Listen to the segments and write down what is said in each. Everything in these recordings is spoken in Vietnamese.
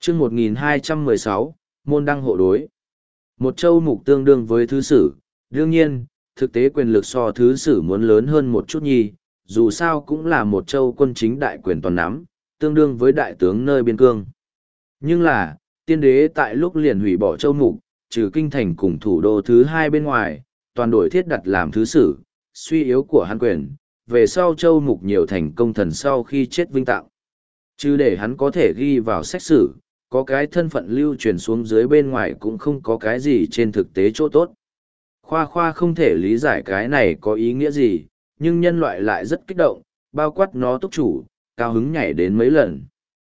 chương 1216, môn đăng hộ đối. Một châu mục tương đương với thứ sử, đương nhiên, thực tế quyền lực so thứ sử muốn lớn hơn một chút nhi, dù sao cũng là một châu quân chính đại quyền toàn nắm, tương đương với đại tướng nơi biên cương. Nhưng là, tiên đế tại lúc liền hủy bỏ châu mục, trừ kinh thành cùng thủ đô thứ hai bên ngoài, toàn đổi thiết đặt làm thứ sử, suy yếu của hắn quyền, về sau châu mục nhiều thành công thần sau khi chết vinh tạo. Chứ để hắn có thể ghi vào sách sử, có cái thân phận lưu truyền xuống dưới bên ngoài cũng không có cái gì trên thực tế chỗ tốt. Khoa Khoa không thể lý giải cái này có ý nghĩa gì, nhưng nhân loại lại rất kích động, bao quát nó túc chủ, cao hứng nhảy đến mấy lần.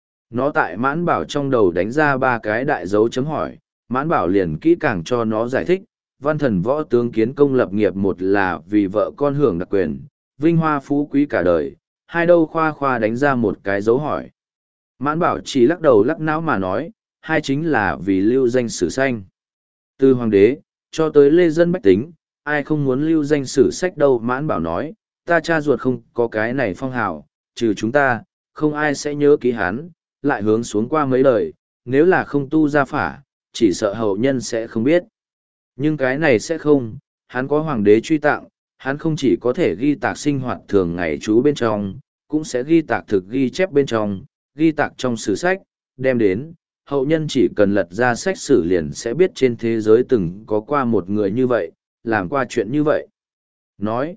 Nó tại Mãn Bảo trong đầu đánh ra 3 cái đại dấu chấm hỏi, Mãn Bảo liền kỹ càng cho nó giải thích, văn thần võ tướng kiến công lập nghiệp, một là vì vợ con hưởng đặc quyền, vinh hoa phú quý cả đời, hai đâu Khoa Khoa đánh ra một cái dấu hỏi. Mãn Bảo chỉ lắc đầu lắc não mà nói, hai chính là vì lưu danh sử sách. Từ hoàng đế, cho tới lê dân bách tính, ai không muốn lưu danh sử sách đâu. Mãn Bảo nói, ta cha ruột không có cái này phong hào, trừ chúng ta, không ai sẽ nhớ ký hắn, lại hướng xuống qua mấy đời, nếu là không tu ra phả, chỉ sợ hậu nhân sẽ không biết. Nhưng cái này sẽ không, hắn có hoàng đế truy tặng, hắn không chỉ có thể ghi tạc sinh hoạt thường ngày trú bên trong, cũng sẽ ghi tạc thực ghi chép bên trong, ghi tạc trong sử sách, đem đến, hậu nhân chỉ cần lật ra sách sử liền sẽ biết trên thế giới từng có qua một người như vậy, làm qua chuyện như vậy. Nói,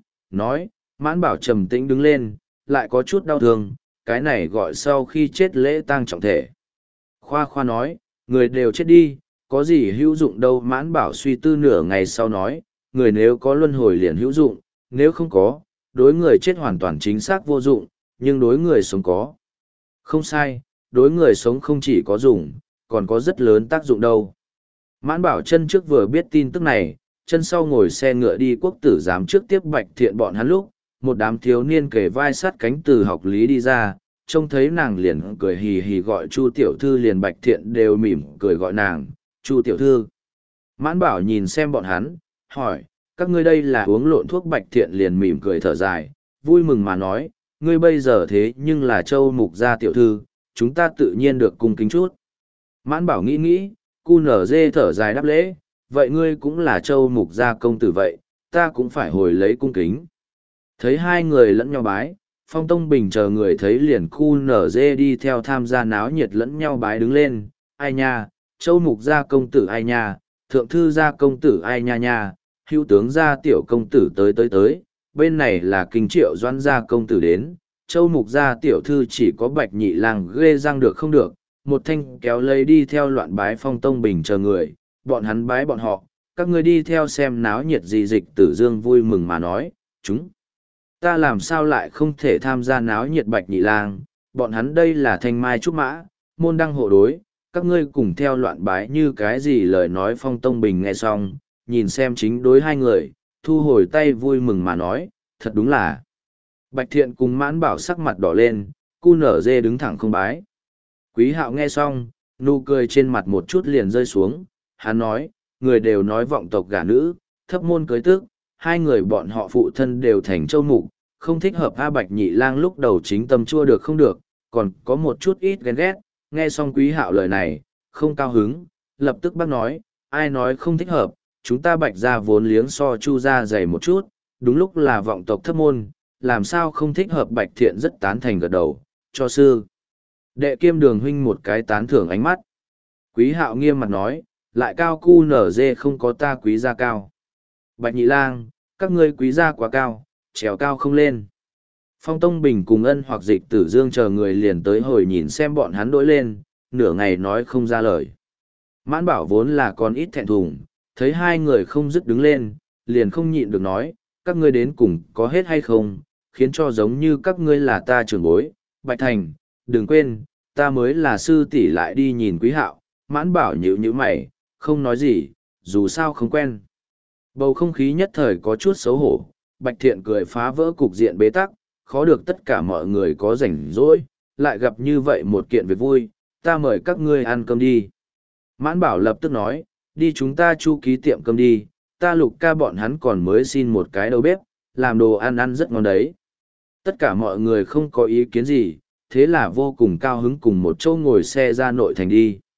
Mãn Bảo trầm tĩnh đứng lên, lại có chút đau thương, cái này gọi sau khi chết lễ tang trọng thể. Khoa Khoa nói, người đều chết đi, có gì hữu dụng đâu. Mãn Bảo suy tư nửa ngày sau nói, người nếu có luân hồi liền hữu dụng, nếu không có, đối người chết hoàn toàn chính xác vô dụng, nhưng đối người sống có. Không sai, đối người sống không chỉ có dùng, còn có rất lớn tác dụng đâu. Mãn Bảo chân trước vừa biết tin tức này, chân sau ngồi xe ngựa đi quốc tử giám trước tiếp Bạch Thiện bọn hắn lúc, một đám thiếu niên kề vai sát cánh từ học lý đi ra, trông thấy nàng liền cười hì hì gọi Chu tiểu thư, liền Bạch Thiện đều mỉm cười gọi nàng, Chu tiểu thư. Mãn Bảo nhìn xem bọn hắn, hỏi, các ngươi đây là uống lộn thuốc? Bạch Thiện liền mỉm cười thở dài, vui mừng mà nói, ngươi bây giờ thế nhưng là châu mục gia tiểu thư, chúng ta tự nhiên được cung kính chút. Mãn Bảo nghĩ nghĩ, cu nở dê thở dài đáp lễ, vậy ngươi cũng là châu mục gia công tử vậy, ta cũng phải hồi lấy cung kính. Thấy hai người lẫn nhau bái, Phong Tông Bình chờ người thấy liền cu nở dê đi theo tham gia náo nhiệt lẫn nhau bái đứng lên, ai nha, châu mục gia công tử ai nha, thượng thư gia công tử ai nha nha, hữu tướng gia tiểu công tử tới, bên này là kinh triệu doãn gia công tử đến, châu mục gia tiểu thư chỉ có Bạch Nhị Lang ghê răng được không được, một thanh kéo lấy đi theo loạn bái Phong Tông Bình chờ người, bọn hắn bái bọn họ, các ngươi đi theo xem náo nhiệt gì. Dịch Tử Dương vui mừng mà nói, chúng ta làm sao lại không thể tham gia náo nhiệt? Bạch Nhị Lang, bọn hắn đây là thanh mai trúc mã, môn đăng hộ đối, các ngươi cùng theo loạn bái như cái gì? Lời nói Phong Tông Bình nghe xong, nhìn xem chính đối hai người, thu hồi tay vui mừng mà nói, thật đúng là. Bạch Thiện cùng Mãn Bảo sắc mặt đỏ lên, cu nở dê đứng thẳng không bái. Quý Hạo nghe xong, nụ cười trên mặt một chút liền rơi xuống, hắn nói, người đều nói vọng tộc gả nữ, thấp môn cưới tước, hai người bọn họ phụ thân đều thành châu mục, không thích hợp. A Bạch Nhị Lang lúc đầu chính tâm chua được không được, còn có một chút ít ghen ghét, nghe xong Quý Hạo lời này, không cao hứng, lập tức bác nói, ai nói không thích hợp, chúng ta Bạch gia vốn liếng so Chu gia dày một chút, đúng lúc là vọng tộc thấp môn, làm sao không thích hợp? Bạch Thiện rất tán thành gật đầu, cho sư đệ kiêm Đường huynh một cái tán thưởng ánh mắt. Quý Hạo nghiêm mặt nói, lại cao cu nở dê không có ta quý gia cao. Bạch Nhị Lang, các ngươi quý gia quá cao, trèo cao không lên. Phong Tông Bình cùng Ân hoặc Dịch Tử Dương chờ người liền tới hồi nhìn xem bọn hắn đối lên, nửa ngày nói không ra lời. Mãn Bảo vốn là còn ít thẹn thùng, thấy hai người không dứt đứng lên, liền không nhịn được nói, các ngươi đến cùng có hết hay không, khiến cho giống như các ngươi là ta trưởng bối. Bạch Thành, đừng quên, ta mới là sư tỷ. Lại đi nhìn Quý Hạo. Mãn Bảo nhíu mày, không nói gì, dù sao không quen. Bầu không khí nhất thời có chút xấu hổ, Bạch Thiện cười phá vỡ cục diện bế tắc, khó được tất cả mọi người có rảnh rỗi, lại gặp như vậy một kiện việc vui, ta mời các ngươi ăn cơm đi. Mãn Bảo lập tức nói, đi chúng ta Chu ký tiệm cơm đi, ta Lục ca bọn hắn còn mới xin một cái đầu bếp, làm đồ ăn rất ngon đấy. Tất cả mọi người không có ý kiến gì, thế là vô cùng cao hứng cùng một chỗ ngồi xe ra nội thành đi.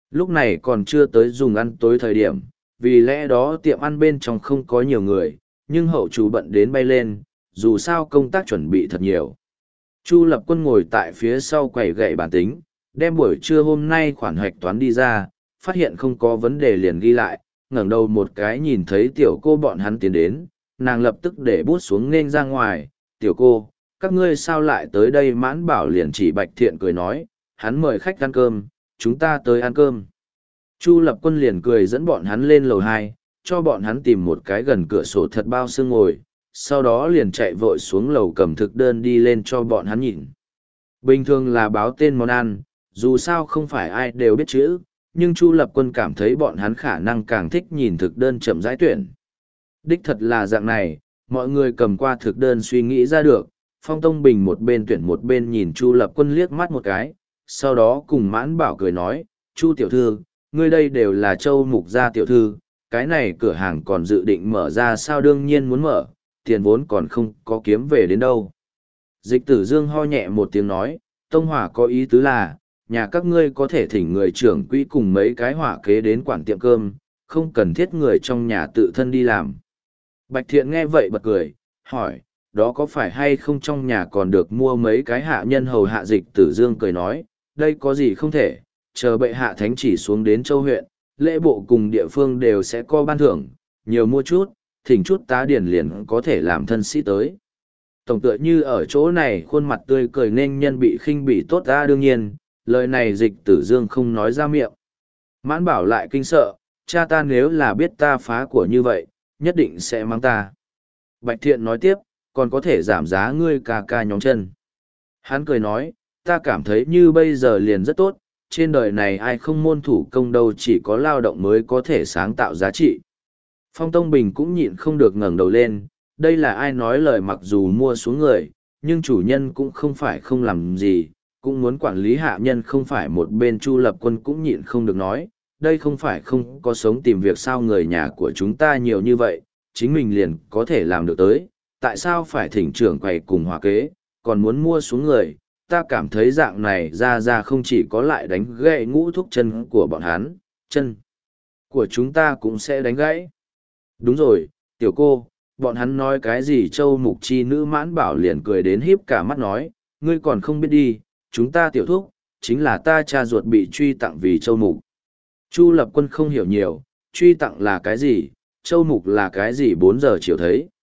Lúc này còn chưa tới dùng ăn tối thời điểm, vì lẽ đó tiệm ăn bên trong không có nhiều người, nhưng hậu chủ bận đến bay lên, dù sao công tác chuẩn bị thật nhiều. Chu Lập Quân ngồi tại phía sau quầy gậy bàn tính, đem buổi trưa hôm nay khoản hoạch toán đi ra, phát hiện không có vấn đề liền ghi lại, ngẩng đầu một cái nhìn thấy tiểu cô bọn hắn tiến đến, nàng lập tức để bút xuống nên ra ngoài, tiểu cô, các ngươi sao lại tới đây? Mãn Bảo liền chỉ Bạch Thiện cười nói, hắn mời khách ăn cơm, chúng ta tới ăn cơm. Chu Lập Quân liền cười dẫn bọn hắn lên lầu 2, cho bọn hắn tìm một cái gần cửa sổ thật bao xương ngồi, sau đó liền chạy vội xuống lầu cầm thực đơn đi lên cho bọn hắn nhìn. Bình thường là báo tên món ăn, dù sao không phải ai đều biết chữ, nhưng Chu Lập Quân cảm thấy bọn hắn khả năng càng thích nhìn thực đơn chậm rãi tuyển. Đích thật là dạng này, mọi người cầm qua thực đơn suy nghĩ ra được, Phong Tông Bình một bên tuyển một bên nhìn Chu Lập Quân liếc mắt một cái, sau đó cùng Mãn Bảo cười nói, Chu tiểu thư, ngươi đây đều là Châu Mục gia tiểu thư, cái này cửa hàng còn dự định mở ra sao? Đương nhiên muốn mở, tiền vốn còn không có kiếm về đến đâu. Dịch Tử Dương ho nhẹ một tiếng nói, Tông Hỏa có ý tứ là, nhà các ngươi có thể thỉnh người trưởng quỹ cùng mấy cái hỏa kế đến quản tiệm cơm, không cần thiết người trong nhà tự thân đi làm. Bạch Thiện nghe vậy bật cười, hỏi, đó có phải hay không trong nhà còn được mua mấy cái hạ nhân hầu hạ? Dịch Tử Dương cười nói, đây có gì không thể, chờ bệ hạ thánh chỉ xuống đến Châu huyện, lễ bộ cùng địa phương đều sẽ có ban thưởng, nhiều mua chút, thỉnh chút tá điển liền có thể làm thân sĩ tới. Tổng tựa như ở chỗ này khuôn mặt tươi cười nên nhân bị khinh bị tốt ra. Đương nhiên, lời này Dịch Tử Dương không nói ra miệng. Mãn Bảo lại kinh sợ, cha ta nếu là biết ta phá của như vậy, nhất định sẽ mắng ta. Bạch Thiện nói tiếp, còn có thể giảm giá ngươi ca ca nhóm chân. Hắn cười nói, ta cảm thấy như bây giờ liền rất tốt, trên đời này ai không môn thủ công đâu, chỉ có lao động mới có thể sáng tạo giá trị. Phong Tông Bình cũng nhịn không được ngẩng đầu lên, đây là ai nói lời? Mặc dù mua xuống người, nhưng chủ nhân cũng không phải không làm gì, cũng muốn quản lý hạ nhân không phải. Một bên Chu Lập Quân cũng nhịn không được nói, đây không phải không có sống tìm việc sao? Người nhà của chúng ta nhiều như vậy, chính mình liền có thể làm được tới, tại sao phải thỉnh trưởng quầy cùng hòa kế, còn muốn mua xuống người? Ta cảm thấy dạng này ra không chỉ có lại đánh gãy ngũ thúc chân của bọn hắn, chân của chúng ta cũng sẽ đánh gãy. Đúng rồi, tiểu cô, bọn hắn nói cái gì? Châu Mục chi nữ? Mãn Bảo liền cười đến híp cả mắt nói, ngươi còn không biết đi, chúng ta tiểu thúc, chính là ta cha ruột bị truy tặng vì Châu Mục. Chu Lập Quân không hiểu nhiều, truy tặng là cái gì, Châu Mục là cái gì? 4 giờ chiều thấy.